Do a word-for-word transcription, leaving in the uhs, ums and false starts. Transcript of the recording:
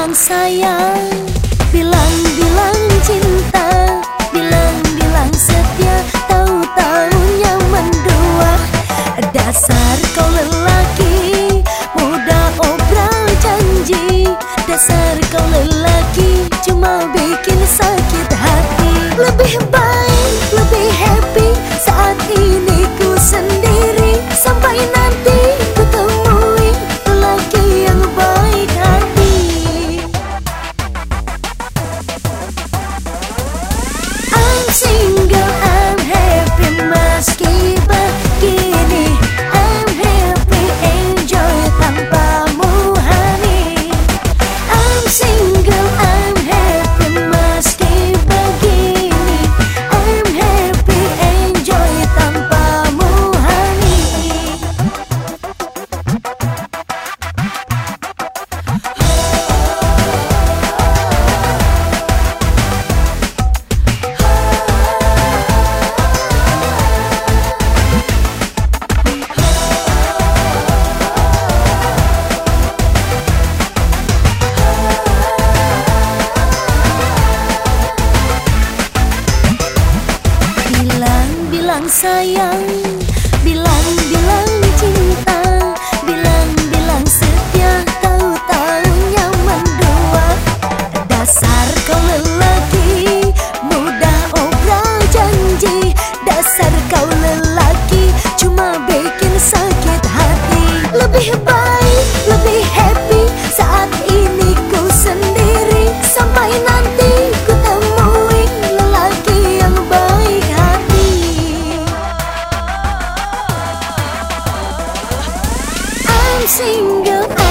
bilang sayang, bilang-bilang cinta, bilang-bilang setia, tahu-tahu nyaman dua. Dasar kau lelaki, mudah obral janji. Dasar kau lelaki, cuma bikin sakit hati. Lebih baik, lebih happy saat ini ku sendiri, sampai nanti ku temui lelaki yang baik hati. I'm single, I'm happy meski begini. I'm happy, enjoy tanpamu honey. I'm single, I'm happy meski begini. I'm happy, enjoy tanpamu honey. Bilang-bilang sayang, bilang-bilang cinta, bilang-bilang setia, tahu-tahu nyaman dua. Dasar kau lelaki, mudah obral janji. Dasar kau lelaki, cuma bikin sakit hati. Lebih baik, lebih happy saat ini ku sendiri, sampai nanti ku temui lelaki yang baik hati. I'm single.